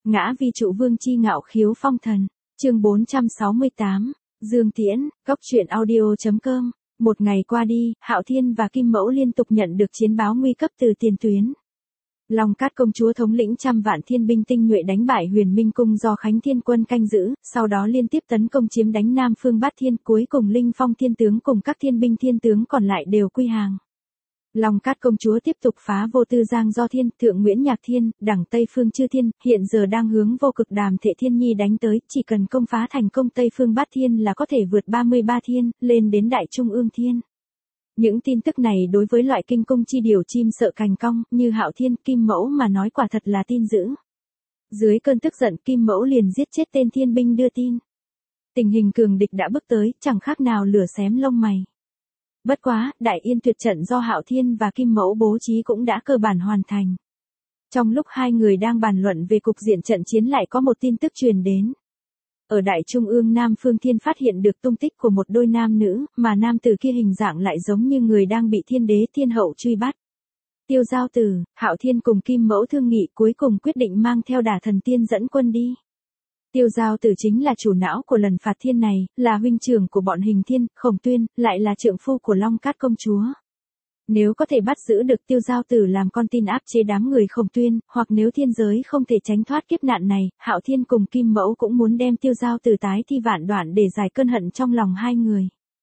Ngã vi trụ vương chi ngạo khiếu phong thần. Chương 468. Dương Tiễn, Cốc truyện audio.com. Một ngày qua đi, Hạo Thiên và Kim Mẫu liên tục nhận được chiến báo nguy cấp từ tiền tuyến. Long Cát công chúa thống lĩnh trăm vạn thiên binh tinh nhuệ đánh bại Huyền Minh cung do Khánh Thiên quân canh giữ, sau đó liên tiếp tấn công chiếm đánh Nam Phương Bát Thiên, cuối cùng Linh Phong thiên tướng cùng các thiên binh thiên tướng còn lại đều quy hàng. Long Cát công chúa tiếp tục phá Vô Tư Giang Do Thiên, Thượng Nguyễn Nhạc Thiên, đẳng Tây Phương Chư Thiên, hiện giờ đang hướng Vô Cực Đàm Thệ Thiên Nhi đánh tới, chỉ cần công phá thành công Tây Phương Bát Thiên là có thể vượt 33 thiên, lên đến Đại Trung Ương Thiên. Những tin tức này đối với loại kinh cung chi điều chim sợ cành cong như Hạo Thiên, Kim Mẫu mà nói quả thật là tin dữ. Dưới cơn tức giận, Kim Mẫu liền giết chết tên thiên binh đưa tin. Tình hình cường địch đã bước tới, chẳng khác nào lửa xém lông mày. Bất quá, Đại Yên tuyệt trận do Hạo Thiên và Kim Mẫu bố trí cũng đã cơ bản hoàn thành. Trong lúc hai người đang bàn luận về cục diện trận chiến lại có một tin tức truyền đến. Ở Đại Trung Ương Nam Phương Thiên phát hiện được tung tích của một đôi nam nữ, mà nam tử kia hình dạng lại giống như người đang bị thiên đế thiên hậu truy bắt. Tiêu Giao Tử, Hạo Thiên cùng Kim Mẫu thương nghị cuối cùng quyết định mang theo Đả Thần Tiên dẫn quân đi. Tiêu Giao Tử chính là chủ não của lần phạt thiên này, là huynh trưởng của bọn Hình Thiên, Khổng Tuyên, lại là trượng phu của Long Cát công chúa. Nếu có thể bắt giữ được Tiêu Giao Tử làm con tin áp chế đám người Khổng Tuyên, hoặc nếu thiên giới không thể tránh thoát kiếp nạn này, Hạo Thiên cùng Kim Mẫu cũng muốn đem Tiêu Giao Tử tái thi vạn đoạn để giải cơn hận trong lòng hai người.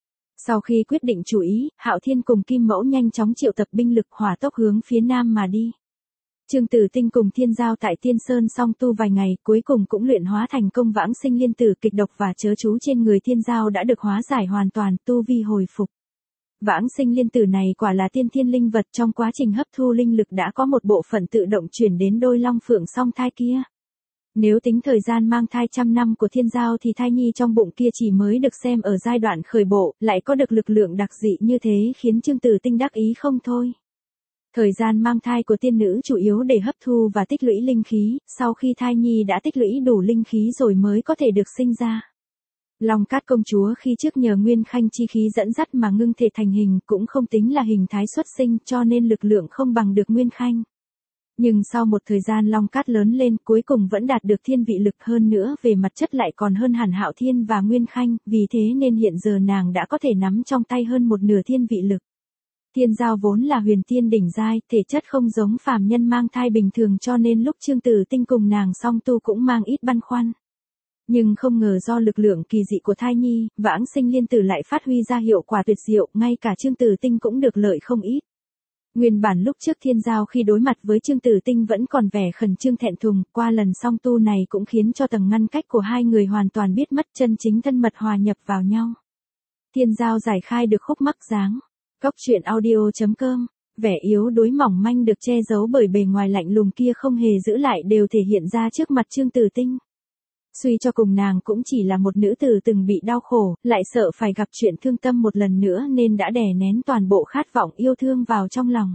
Sau khi quyết định chủ ý, Hạo Thiên cùng Kim Mẫu nhanh chóng triệu tập binh lực hỏa tốc hướng phía nam mà đi. Trương Tử Tinh cùng Thiên Giao tại Tiên Sơn song tu vài ngày, cuối cùng cũng luyện hóa thành công Vãng Sinh Liên Tử, kịch độc và chớ chú trên người Thiên Giao đã được hóa giải hoàn toàn, tu vi hồi phục. Vãng Sinh Liên Tử này quả là tiên thiên linh vật, trong quá trình hấp thu linh lực đã có một bộ phận tự động chuyển đến đôi long phượng song thai kia. Nếu tính thời gian mang thai 100 năm của Thiên Giao thì thai nhi trong bụng kia chỉ mới được xem ở giai đoạn khởi bộ, lại có được lực lượng đặc dị như thế khiến Trương Tử Tinh đắc ý không thôi. Thời gian mang thai của tiên nữ chủ yếu để hấp thu và tích lũy linh khí, sau khi thai nhi đã tích lũy đủ linh khí rồi mới có thể được sinh ra. Long Cát công chúa khi trước nhờ Nguyên Khanh chi khí dẫn dắt mà ngưng thể thành hình, cũng không tính là hình thái xuất sinh cho nên lực lượng không bằng được Nguyên Khanh. Nhưng sau một thời gian Long Cát lớn lên, cuối cùng vẫn đạt được thiên vị lực, hơn nữa về mặt chất lại còn hơn hẳn Hạo Thiên và Nguyên Khanh, vì thế nên hiện giờ nàng đã có thể nắm trong tay hơn một nửa thiên vị lực. Thiên Giao vốn là huyền tiên đỉnh giai, thể chất không giống phàm nhân mang thai bình thường cho nên lúc Trương Tử Tinh cùng nàng song tu cũng mang ít băn khoăn. Nhưng không ngờ do lực lượng kỳ dị của thai nhi, Vãng Sinh Liên Tử lại phát huy ra hiệu quả tuyệt diệu, ngay cả Trương Tử Tinh cũng được lợi không ít. Nguyên bản lúc trước Thiên Giao khi đối mặt với Trương Tử Tinh vẫn còn vẻ khẩn trương thẹn thùng, qua lần song tu này cũng khiến cho tầng ngăn cách của hai người hoàn toàn biết mất, chân chính thân mật hòa nhập vào nhau. Thiên Giao giải khai được khúc mắc dáng. Cốc truyện audio.com. Vẻ yếu đuối mỏng manh được che giấu bởi bề ngoài lạnh lùng kia không hề giữ lại đều thể hiện ra trước mặt Trương Tử Tinh. Suy cho cùng nàng cũng chỉ là một nữ tử từng bị đau khổ, lại sợ phải gặp chuyện thương tâm một lần nữa nên đã đè nén toàn bộ khát vọng yêu thương vào trong lòng.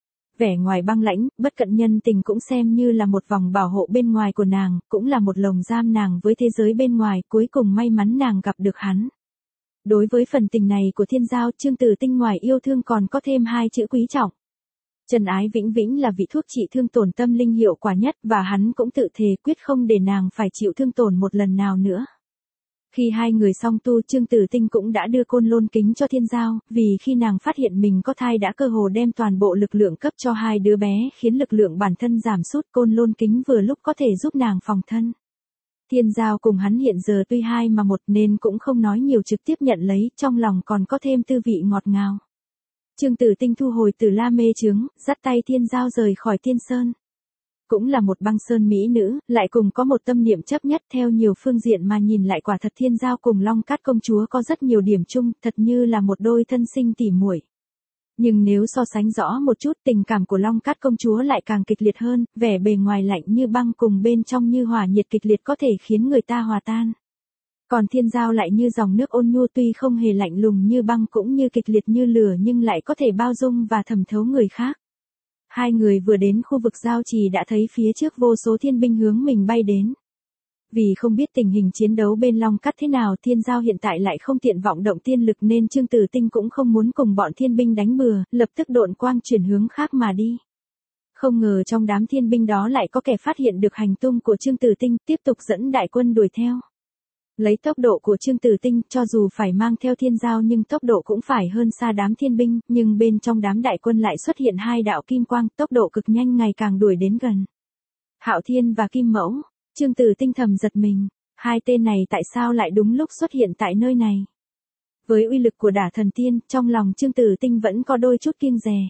Vẻ ngoài băng lãnh, bất cận nhân tình cũng xem như là một vòng bảo hộ bên ngoài của nàng, cũng là một lồng giam nàng với thế giới bên ngoài, cuối cùng may mắn nàng gặp được hắn. Đối với phần tình này của Thiên Giao, Trương Tử Tinh ngoài yêu thương còn có thêm hai chữ quý trọng. Trần ái vĩnh vĩnh là vị thuốc trị thương tổn tâm linh hiệu quả nhất, và hắn cũng tự thề quyết không để nàng phải chịu thương tổn một lần nào nữa. Khi hai người song tu, Trương Tử Tinh cũng đã đưa Côn Lôn Kính cho Thiên Giao, vì khi nàng phát hiện mình có thai đã cơ hồ đem toàn bộ lực lượng cấp cho hai đứa bé, khiến lực lượng bản thân giảm sút. Côn Lôn Kính vừa lúc có thể giúp nàng phòng thân. Thiên Giao cùng hắn hiện giờ tuy hai mà một nên cũng không nói nhiều, trực tiếp nhận lấy, trong lòng còn có thêm tư vị ngọt ngào. Trương Tử Tinh thu hồi Tử La mê chướng, dắt tay Thiên Giao rời khỏi Tiên Sơn. Cũng là một băng sơn mỹ nữ, lại cùng có một tâm niệm chấp nhất, theo nhiều phương diện mà nhìn lại quả thật Thiên Giao cùng Long Cát công chúa có rất nhiều điểm chung, thật như là một đôi thân sinh tỉ muội. Nhưng nếu so sánh rõ một chút, tình cảm của Long Cát công chúa lại càng kịch liệt hơn, vẻ bề ngoài lạnh như băng cùng bên trong như hỏa nhiệt kịch liệt có thể khiến người ta hòa tan. Còn Thiên Giao lại như dòng nước ôn nhu, tuy không hề lạnh lùng như băng cũng như kịch liệt như lửa nhưng lại có thể bao dung và thẩm thấu người khác. Hai người vừa đến khu vực giao trì đã thấy phía trước vô số thiên binh hướng mình bay đến. Vì không biết tình hình chiến đấu bên Long Cát thế nào, Thiên Giao hiện tại lại không tiện vọng động tiên lực nên Trương Tử Tinh cũng không muốn cùng bọn thiên binh đánh bừa, lập tức độn quang chuyển hướng khác mà đi. Không ngờ trong đám thiên binh đó lại có kẻ phát hiện được hành tung của Trương Tử Tinh, tiếp tục dẫn đại quân đuổi theo. Lấy tốc độ của Trương Tử Tinh, cho dù phải mang theo thiên giao nhưng tốc độ cũng phải hơn xa đám thiên binh, nhưng bên trong đám đại quân lại xuất hiện hai đạo kim quang, tốc độ cực nhanh ngày càng đuổi đến gần. Hạo Thiên và Kim Mẫu. Trương Tử Tinh thầm giật mình, hai tên này tại sao lại đúng lúc xuất hiện tại nơi này? Với uy lực của Đả Thần Tiên, trong lòng Trương Tử Tinh vẫn có đôi chút kiêng dè.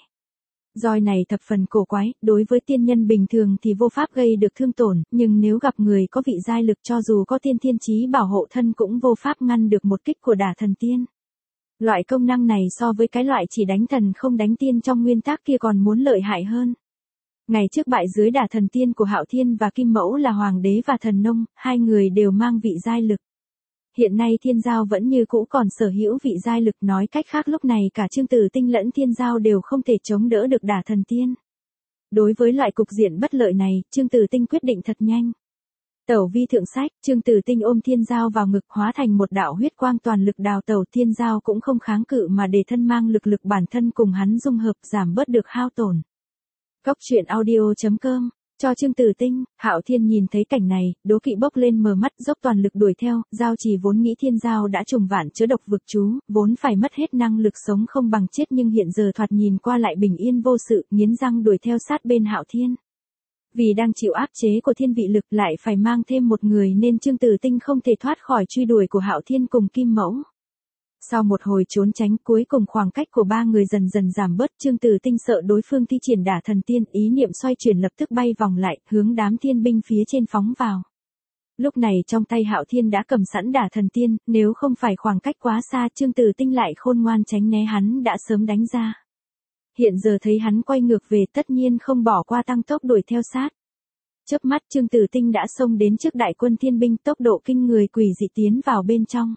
Roi này thập phần cổ quái, đối với tiên nhân bình thường thì vô pháp gây được thương tổn, nhưng nếu gặp người có vị giai lực cho dù có tiên thiên chí bảo hộ thân cũng vô pháp ngăn được một kích của Đả Thần Tiên. Loại công năng này so với cái loại chỉ đánh thần không đánh tiên trong nguyên tắc kia còn muốn lợi hại hơn. Ngày trước bại dưới Đả Thần Tiên của Hạo Thiên và Kim Mẫu là Hoàng đế và Thần Nông, hai người đều mang vị giai lực. Hiện nay thiên giao vẫn như cũ còn sở hữu vị giai lực, nói cách khác lúc này cả Trương Tử Tinh lẫn thiên giao đều không thể chống đỡ được Đả Thần Tiên. Đối với loại cục diện bất lợi này, Trương Tử Tinh quyết định thật nhanh. Tẩu vi thượng sách, Trương Tử Tinh ôm thiên giao vào ngực hóa thành một đạo huyết quang toàn lực đào tẩu, thiên giao cũng không kháng cự mà để thân mang lực bản thân cùng hắn dung hợp giảm bớt được hao tổn. Cốc truyện audio.com cho Trương Tử Tinh. Hạo Thiên nhìn thấy cảnh này, đố kỵ bốc lên mờ mắt dốc toàn lực đuổi theo, giao chỉ vốn nghĩ thiên giao đã trùng vạn chứa độc vực chú, vốn phải mất hết năng lực sống không bằng chết nhưng hiện giờ thoạt nhìn qua lại bình yên vô sự, nghiến răng đuổi theo sát bên Hạo Thiên. Vì đang chịu áp chế của thiên vị lực lại phải mang thêm một người nên Trương Tử Tinh không thể thoát khỏi truy đuổi của Hạo Thiên cùng Kim Mẫu. Sau một hồi trốn tránh, cuối cùng khoảng cách của ba người dần dần giảm bớt, Trương Tử Tinh sợ đối phương thi triển Đả Thần Tiên, ý niệm xoay chuyển lập tức bay vòng lại, hướng đám thiên binh phía trên phóng vào. Lúc này trong tay Hạo Thiên đã cầm sẵn Đả Thần Tiên, nếu không phải khoảng cách quá xa Trương Tử Tinh lại khôn ngoan tránh né hắn đã sớm đánh ra. Hiện giờ thấy hắn quay ngược về tất nhiên không bỏ qua tăng tốc đuổi theo sát. Chớp mắt Trương Tử Tinh đã xông đến trước đại quân thiên binh, tốc độ kinh người quỷ dị tiến vào bên trong.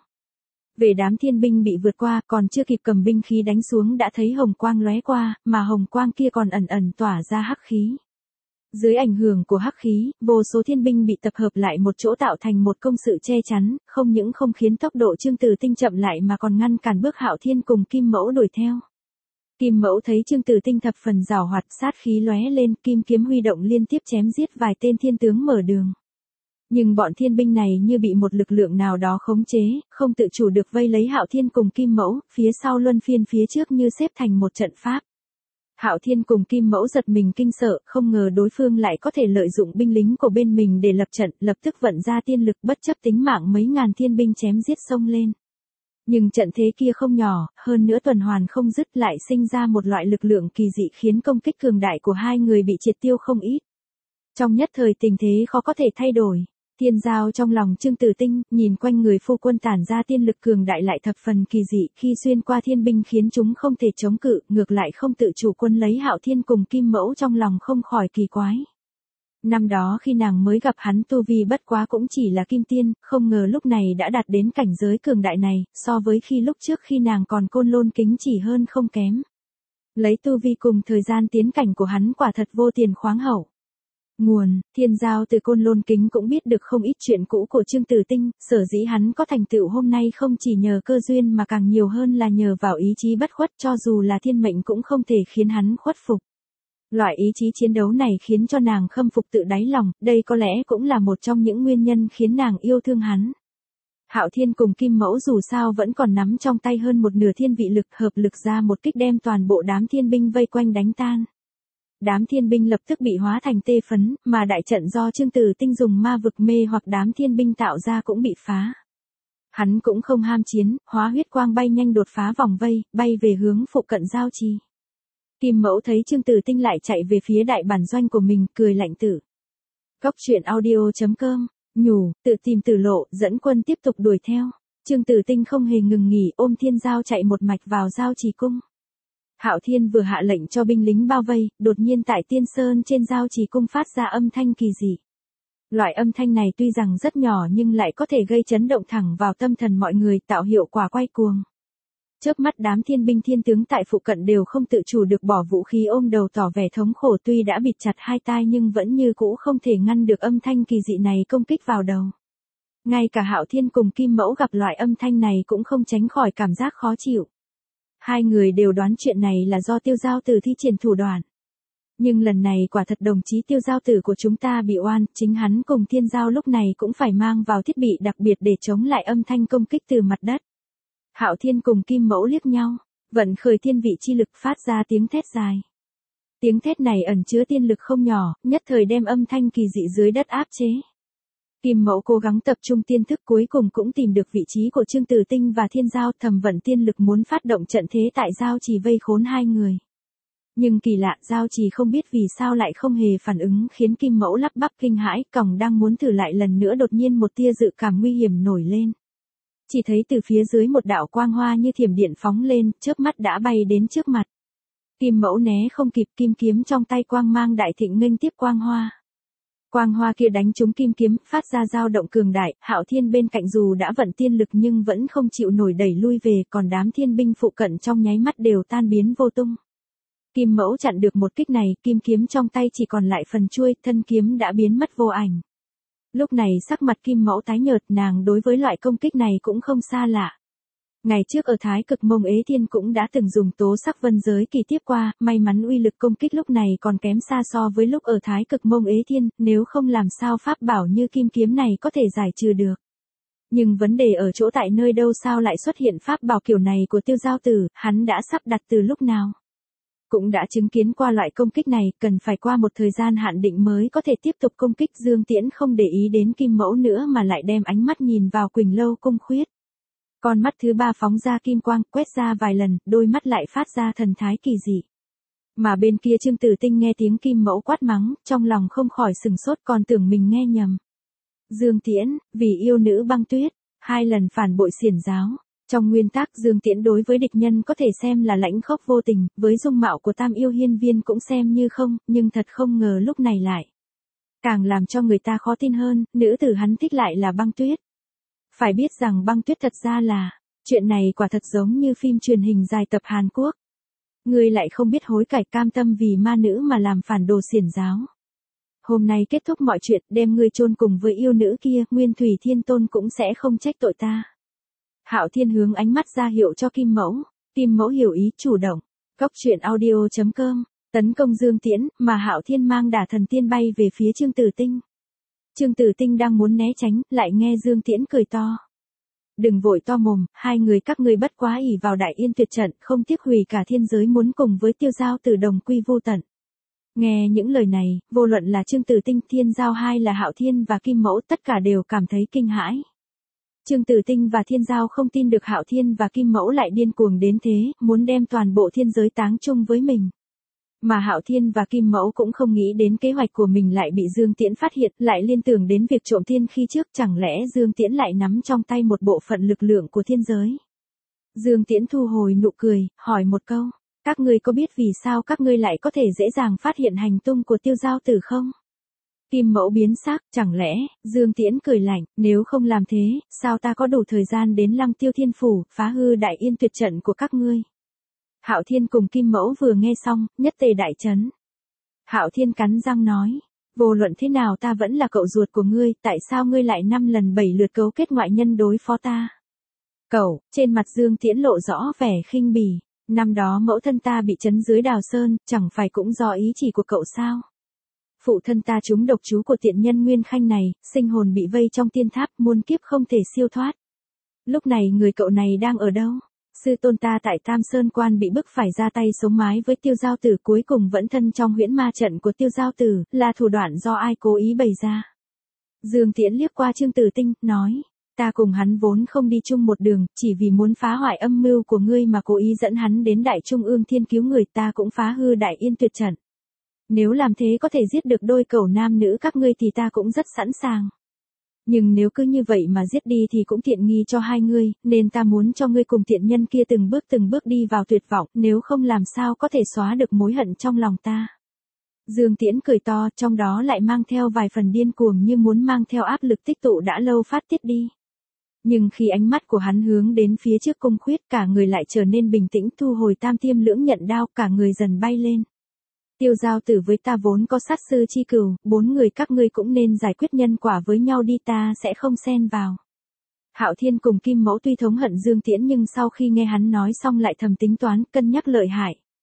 Về đám thiên binh bị vượt qua, còn chưa kịp cầm binh khí đánh xuống đã thấy hồng quang lóe qua, mà hồng quang kia còn ẩn ẩn tỏa ra hắc khí. Dưới ảnh hưởng của hắc khí, vô số thiên binh bị tập hợp lại một chỗ tạo thành một công sự che chắn, không những không khiến tốc độ Trương Tử Tinh chậm lại mà còn ngăn cản bước Hạo Thiên cùng Kim Mẫu đuổi theo. Kim Mẫu thấy Trương Tử Tinh thập phần giàu hoạt, sát khí lóe lên, kim kiếm huy động liên tiếp chém giết vài tên thiên tướng mở đường. Nhưng bọn thiên binh này như bị một lực lượng nào đó khống chế, không tự chủ được vây lấy Hạo Thiên cùng Kim Mẫu, phía sau luân phiên phía trước như xếp thành một trận pháp. Hạo Thiên cùng Kim Mẫu giật mình kinh sợ, không ngờ đối phương lại có thể lợi dụng binh lính của bên mình để lập trận, lập tức vận ra tiên lực bất chấp tính mạng mấy ngàn thiên binh chém giết xông lên. Nhưng trận thế kia không nhỏ, hơn nữa tuần hoàn không dứt lại sinh ra một loại lực lượng kỳ dị khiến công kích cường đại của hai người bị triệt tiêu không ít. Trong nhất thời tình thế khó có thể thay đổi. Thiên giao trong lòng Trương Tử Tinh, nhìn quanh người phu quân tản ra tiên lực cường đại lại thập phần kỳ dị, khi xuyên qua thiên binh khiến chúng không thể chống cự, ngược lại không tự chủ quân lấy Hạo Thiên cùng Kim Mẫu, trong lòng không khỏi kỳ quái. Năm đó khi nàng mới gặp hắn tu vi bất quá cũng chỉ là kim tiên, không ngờ lúc này đã đạt đến cảnh giới cường đại này, so với khi lúc trước khi nàng còn Côn Lôn Kính chỉ hơn không kém. Lấy tu vi cùng thời gian tiến cảnh của hắn quả thật vô tiền khoáng hậu. Nguồn, Thiên giao từ Côn Lôn Kính cũng biết được không ít chuyện cũ của Trương Tử Tinh, sở dĩ hắn có thành tựu hôm nay không chỉ nhờ cơ duyên mà càng nhiều hơn là nhờ vào ý chí bất khuất, cho dù là thiên mệnh cũng không thể khiến hắn khuất phục. Loại ý chí chiến đấu này khiến cho nàng khâm phục tự đáy lòng, đây có lẽ cũng là một trong những nguyên nhân khiến nàng yêu thương hắn. Hạo Thiên cùng Kim Mẫu dù sao vẫn còn nắm trong tay hơn một nửa thiên vị lực, hợp lực ra một kích đem toàn bộ đám thiên binh vây quanh đánh tan. Đám thiên binh lập tức bị hóa thành tê phấn, mà đại trận do Trương Tử Tinh dùng ma vực mê hoặc đám thiên binh tạo ra cũng bị phá. Hắn cũng không ham chiến, hóa huyết quang bay nhanh đột phá vòng vây, bay về hướng phụ cận giao trì. Kim Mẫu thấy Trương Tử Tinh lại chạy về phía đại bản doanh của mình, cười lạnh tử. Cốc truyện audio.com, nhủ, tự tìm tử lộ, dẫn quân tiếp tục đuổi theo. Trương Tử Tinh không hề ngừng nghỉ, ôm thiên giao chạy một mạch vào giao trì cung. Hạo Thiên vừa hạ lệnh cho binh lính bao vây, đột nhiên tại Tiên Sơn trên giao trì cung phát ra âm thanh kỳ dị. Loại âm thanh này tuy rằng rất nhỏ nhưng lại có thể gây chấn động thẳng vào tâm thần mọi người, tạo hiệu quả quay cuồng. Chớp mắt đám thiên binh thiên tướng tại phụ cận đều không tự chủ được bỏ vũ khí ôm đầu tỏ vẻ thống khổ, tuy đã bịt chặt hai tai nhưng vẫn như cũ không thể ngăn được âm thanh kỳ dị này công kích vào đầu. Ngay cả Hạo Thiên cùng Kim Mẫu gặp loại âm thanh này cũng không tránh khỏi cảm giác khó chịu. Hai người đều đoán chuyện này là do Tiêu Giao Tử thi triển thủ đoạn. Nhưng lần này quả thật đồng chí Tiêu Giao Tử của chúng ta bị oan, chính hắn cùng Thiên Giao lúc này cũng phải mang vào thiết bị đặc biệt để chống lại âm thanh công kích từ mặt đất. Hạo Thiên cùng Kim Mẫu liếc nhau, vận khởi thiên vị chi lực phát ra tiếng thét dài. Tiếng thét này ẩn chứa tiên lực không nhỏ, nhất thời đem âm thanh kỳ dị dưới đất áp chế. Kim Mẫu cố gắng tập trung tiên thức cuối cùng cũng tìm được vị trí của Trương Tử Tinh và Thiên Giao, thầm vận tiên lực muốn phát động trận thế tại Giao Trì vây khốn hai người. Nhưng kỳ lạ, Giao Trì không biết vì sao lại không hề phản ứng, khiến Kim Mẫu lắp bắp kinh hãi, còng đang muốn thử lại lần nữa đột nhiên một tia dự cảm nguy hiểm nổi lên. Chỉ thấy từ phía dưới một đạo quang hoa như thiểm điện phóng lên, chớp mắt đã bay đến trước mặt. Kim Mẫu né không kịp, kim kiếm trong tay quang mang đại thịnh nghênh tiếp quang hoa. Quang hoa kia đánh trúng kim kiếm, phát ra dao động cường đại, Hạo Thiên bên cạnh dù đã vận tiên lực nhưng vẫn không chịu nổi đẩy lui về, còn đám thiên binh phụ cận trong nháy mắt đều tan biến vô tung. Kim Mẫu chặn được một kích này, kim kiếm trong tay chỉ còn lại phần chuôi, thân kiếm đã biến mất vô ảnh. Lúc này sắc mặt Kim Mẫu tái nhợt, nàng đối với loại công kích này cũng không xa lạ. Ngày trước ở Thái Cực Mông Ế Thiên cũng đã từng dùng tố sắc vân giới kỳ tiếp qua, may mắn uy lực công kích lúc này còn kém xa so với lúc ở Thái Cực Mông Ế Thiên, nếu không làm sao pháp bảo như kim kiếm này có thể giải trừ được. Nhưng vấn đề ở chỗ tại nơi đâu sao lại xuất hiện pháp bảo kiểu này của Tiêu Giao Tử, hắn đã sắp đặt từ lúc nào? Cũng đã chứng kiến qua loại công kích này, cần phải qua một thời gian hạn định mới có thể tiếp tục công kích. Dương Tiễn không để ý đến Kim Mẫu nữa mà lại đem ánh mắt nhìn vào Quỳnh Lâu Cung Khuyết. Con mắt thứ ba phóng ra kim quang, quét ra vài lần, đôi mắt lại phát ra thần thái kỳ dị. Mà bên kia Trương Tử Tinh nghe tiếng Kim Mẫu quát mắng, trong lòng không khỏi sừng sốt, còn tưởng mình nghe nhầm. Dương Tiễn, vì yêu nữ Băng Tuyết, 2 lần phản bội xiển giáo. Trong nguyên tắc Dương Tiễn đối với địch nhân có thể xem là lãnh khốc vô tình, với dung mạo của Tam Yêu Hiên Viên cũng xem như không, nhưng thật không ngờ lúc này lại. Càng làm cho người ta khó tin hơn, nữ tử hắn thích lại là Băng Tuyết. Phải biết rằng Băng Tuyết thật ra là, chuyện này quả thật giống như phim truyền hình dài tập Hàn Quốc. Ngươi lại không biết hối cải, cam tâm vì ma nữ mà làm phản đồ xiển giáo. Hôm nay kết thúc mọi chuyện, đem ngươi chôn cùng với yêu nữ kia, Nguyên Thủy Thiên Tôn cũng sẽ không trách tội ta. Hạo Thiên hướng ánh mắt ra hiệu cho Kim Mẫu. Kim Mẫu hiểu ý, chủ động. Cốc truyện audio.com, tấn công Dương Tiễn, mà Hạo Thiên mang Đả Thần Tiên bay về phía Trương Tử Tinh. Trương Tử Tinh đang muốn né tránh, lại nghe Dương Tiễn cười to. Đừng vội to mồm, hai người các ngươi bất quá ỷ vào Đại Yên Tuyệt trận, không tiếc hủy cả thiên giới muốn cùng với Tiêu Giao Tử đồng quy vô tận. Nghe những lời này, vô luận là Trương Tử Tinh, Thiên Giao hay là Hạo Thiên và Kim Mẫu, tất cả đều cảm thấy kinh hãi. Trương Tử Tinh và Thiên Giao không tin được Hạo Thiên và Kim Mẫu lại điên cuồng đến thế, muốn đem toàn bộ thiên giới táng chung với mình. Mà Hạo Thiên và Kim Mẫu cũng không nghĩ đến kế hoạch của mình lại bị Dương Tiễn phát hiện, lại liên tưởng đến việc trộm thiên khi trước, chẳng lẽ Dương Tiễn lại nắm trong tay một bộ phận lực lượng của thiên giới. Dương Tiễn thu hồi nụ cười, hỏi một câu, các ngươi có biết vì sao các ngươi lại có thể dễ dàng phát hiện hành tung của Tiêu Giao Tử không? Kim Mẫu biến sắc, chẳng lẽ, Dương Tiễn cười lạnh, nếu không làm thế, sao ta có đủ thời gian đến Lăng Tiêu Thiên Phủ, phá hư Đại Yên Tuyệt trận của các ngươi? Hạo Thiên cùng Kim Mẫu vừa nghe xong, nhất tề đại chấn. Hạo Thiên cắn răng nói, vô luận thế nào ta vẫn là cậu ruột của ngươi, tại sao ngươi lại 5 lần 7 lượt cấu kết ngoại nhân đối phó ta? Cậu, trên mặt Dương Tiễn lộ rõ vẻ khinh bỉ, năm đó mẫu thân ta bị trấn dưới Đào Sơn, chẳng phải cũng do ý chỉ của cậu sao? Phụ thân ta trúng độc chú của tiện nhân Nguyên Khanh này, sinh hồn bị vây trong tiên tháp, muôn kiếp không thể siêu thoát. Lúc này người cậu này đang ở đâu? Sư tôn ta tại Tam Sơn Quan bị bức phải ra tay sống mái với Tiêu Giao Tử, cuối cùng vẫn thân trong huyễn ma trận của Tiêu Giao Tử, là thủ đoạn do ai cố ý bày ra. Dương Tiễn liếc qua Trương Tử Tinh, nói, ta cùng hắn vốn không đi chung một đường, chỉ vì muốn phá hoại âm mưu của ngươi mà cố ý dẫn hắn đến Đại Trung Ương Thiên cứu người, ta cũng phá hư Đại Yên Tuyệt trận. Nếu làm thế có thể giết được đôi cẩu nam nữ các ngươi thì ta cũng rất sẵn sàng. Nhưng nếu cứ như vậy mà giết đi thì cũng tiện nghi cho hai ngươi, nên ta muốn cho ngươi cùng tiện nhân kia từng bước đi vào tuyệt vọng, nếu không làm sao có thể xóa được mối hận trong lòng ta. Dương Tiễn cười to, trong đó lại mang theo vài phần điên cuồng như muốn mang theo áp lực tích tụ đã lâu phát tiết đi. Nhưng khi ánh mắt của hắn hướng đến phía trước Cung Khuyết, cả người lại trở nên bình tĩnh, thu hồi tam tiêm lưỡng nhận đao, cả người dần bay lên. Tiêu Giao Tử với ta vốn có sát sư chi cửu, 4 người các ngươi cũng nên giải quyết nhân quả với nhau đi, ta sẽ không xen vào. Hạo Thiên cùng Kim Mẫu tuy thống hận Dương Tiễn nhưng sau khi nghe hắn nói xong lại thầm tính toán, cân nhắc lợi hại.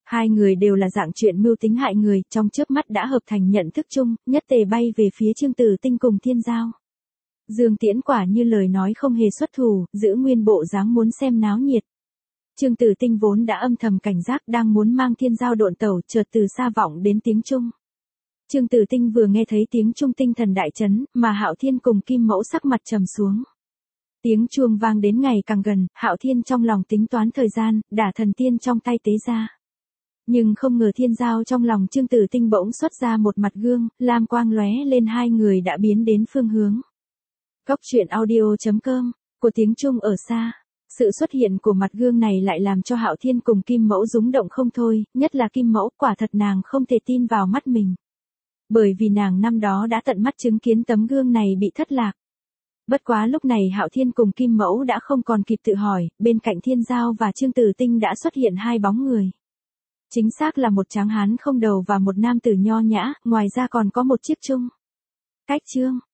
Hai người đều là dạng chuyện mưu tính hại người, trong chớp mắt đã hợp thành nhận thức chung, nhất tề bay về phía Trương Tử Tinh cùng Thiên Giao. Dương Tiễn quả như lời nói không hề xuất thủ, giữ nguyên bộ dáng muốn xem náo nhiệt. Trương Tử Tinh vốn đã âm thầm cảnh giác đang muốn mang Thiên Giao độn tẩu, chợt từ xa vọng đến tiếng Trung. Trương Tử Tinh vừa nghe thấy tiếng Trung tinh thần đại chấn, mà Hạo Thiên cùng Kim Mẫu sắc mặt trầm xuống. Tiếng chuông vang đến ngày càng gần, Hạo Thiên trong lòng tính toán thời gian, đả thần tiên trong tay tế ra. Nhưng không ngờ Thiên Giao trong lòng Trương Tử Tinh bỗng xuất ra một mặt gương, lam quang lóe lên, hai người đã biến đến phương hướng. Cốc truyện audio.com, của tiếng Trung ở xa. Sự xuất hiện của mặt gương này lại làm cho Hạo Thiên cùng Kim Mẫu rúng động không thôi, nhất là Kim Mẫu, quả thật nàng không thể tin vào mắt mình. Bởi vì nàng năm đó đã tận mắt chứng kiến tấm gương này bị thất lạc. Bất quá lúc này Hạo Thiên cùng Kim Mẫu đã không còn kịp tự hỏi, bên cạnh Thiên Giao và Trương Tử Tinh đã xuất hiện hai bóng người. Chính xác là một tráng hán không đầu và một nam tử nho nhã, ngoài ra còn có một chiếc chung. Cách chương